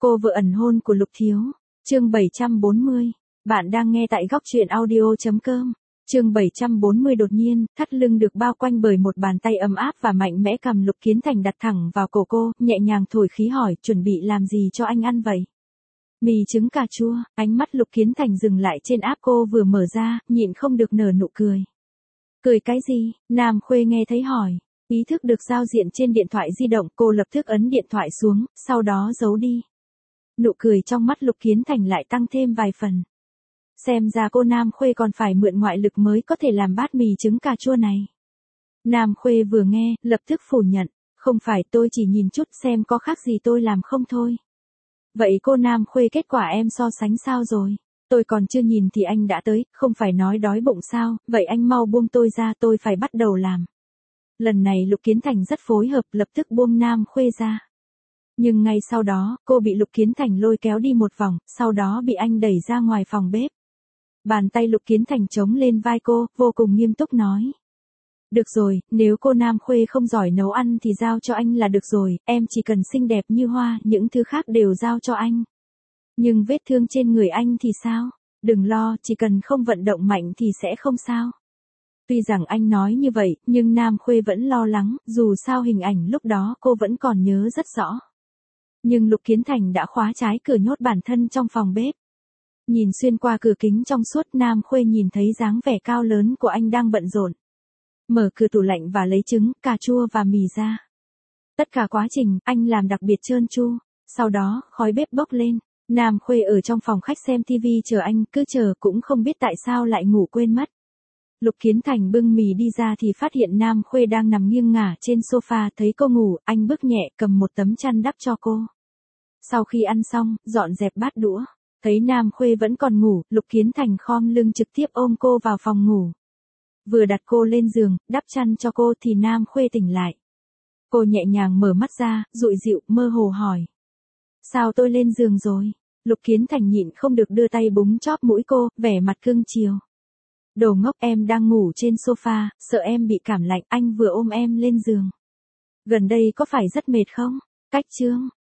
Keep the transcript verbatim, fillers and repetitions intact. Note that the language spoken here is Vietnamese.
Cô vợ ẩn hôn của Lục Thiếu. Chương bảy trăm bốn mươi. Bạn đang nghe tại góc truyện audio.com. Chương bảy trăm bốn mươi. Đột nhiên, thắt lưng được bao quanh bởi một bàn tay ấm áp và mạnh mẽ cầm Lục Kiến Thành đặt thẳng vào cổ cô, nhẹ nhàng thổi khí hỏi, chuẩn bị làm gì cho anh ăn vậy? Mì trứng cà chua. Ánh mắt Lục Kiến Thành dừng lại trên áp cô vừa mở ra, nhịn không được nở nụ cười. Cười cái gì? Nam Khuê nghe thấy hỏi. Ý thức được giao diện trên điện thoại di động, cô lập tức ấn điện thoại xuống, sau đó giấu đi. Nụ cười trong mắt Lục Kiến Thành lại tăng thêm vài phần. Xem ra cô Nam Khuê còn phải mượn ngoại lực mới có thể làm bát mì trứng cà chua này. Nam Khuê vừa nghe, lập tức phủ nhận. Không phải, tôi chỉ nhìn chút xem có khác gì tôi làm không thôi. Vậy cô Nam Khuê, kết quả em so sánh sao rồi? Tôi còn chưa nhìn thì anh đã tới, không phải nói đói bụng sao, vậy anh mau buông tôi ra, tôi phải bắt đầu làm. Lần này Lục Kiến Thành rất phối hợp, lập tức buông Nam Khuê ra. Nhưng ngay sau đó, cô bị Lục Kiến Thành lôi kéo đi một vòng, sau đó bị anh đẩy ra ngoài phòng bếp. Bàn tay Lục Kiến Thành chống lên vai cô, vô cùng nghiêm túc nói. Được rồi, nếu cô Nam Khuê không giỏi nấu ăn thì giao cho anh là được rồi, em chỉ cần xinh đẹp như hoa, những thứ khác đều giao cho anh. Nhưng vết thương trên người anh thì sao? Đừng lo, chỉ cần không vận động mạnh thì sẽ không sao. Tuy rằng anh nói như vậy, nhưng Nam Khuê vẫn lo lắng, dù sao hình ảnh lúc đó cô vẫn còn nhớ rất rõ. Nhưng Lục Kiến Thành đã khóa trái cửa nhốt bản thân trong phòng bếp. Nhìn xuyên qua cửa kính trong suốt, Nam Khuê nhìn thấy dáng vẻ cao lớn của anh đang bận rộn. Mở cửa tủ lạnh và lấy trứng, cà chua và mì ra. Tất cả quá trình, anh làm đặc biệt trơn tru. Sau đó, khói bếp bốc lên. Nam Khuê ở trong phòng khách xem tivi chờ anh, cứ chờ cũng không biết tại sao lại ngủ quên mất. Lục Kiến Thành bưng mì đi ra thì phát hiện Nam Khuê đang nằm nghiêng ngả trên sofa, thấy cô ngủ, anh bước nhẹ cầm một tấm chăn đắp cho cô. Sau khi ăn xong, dọn dẹp bát đũa, thấy Nam Khuê vẫn còn ngủ, Lục Kiến Thành khom lưng trực tiếp ôm cô vào phòng ngủ. Vừa đặt cô lên giường, đắp chăn cho cô thì Nam Khuê tỉnh lại. Cô nhẹ nhàng mở mắt ra, dụi dịu, mơ hồ hỏi. Sao tôi lên giường rồi? Lục Kiến Thành nhịn không được đưa tay búng chóp mũi cô, vẻ mặt cưng chiều. Đồ ngốc, em đang ngủ trên sofa, sợ em bị cảm lạnh, anh vừa ôm em lên giường. Gần đây có phải rất mệt không? Cách chương.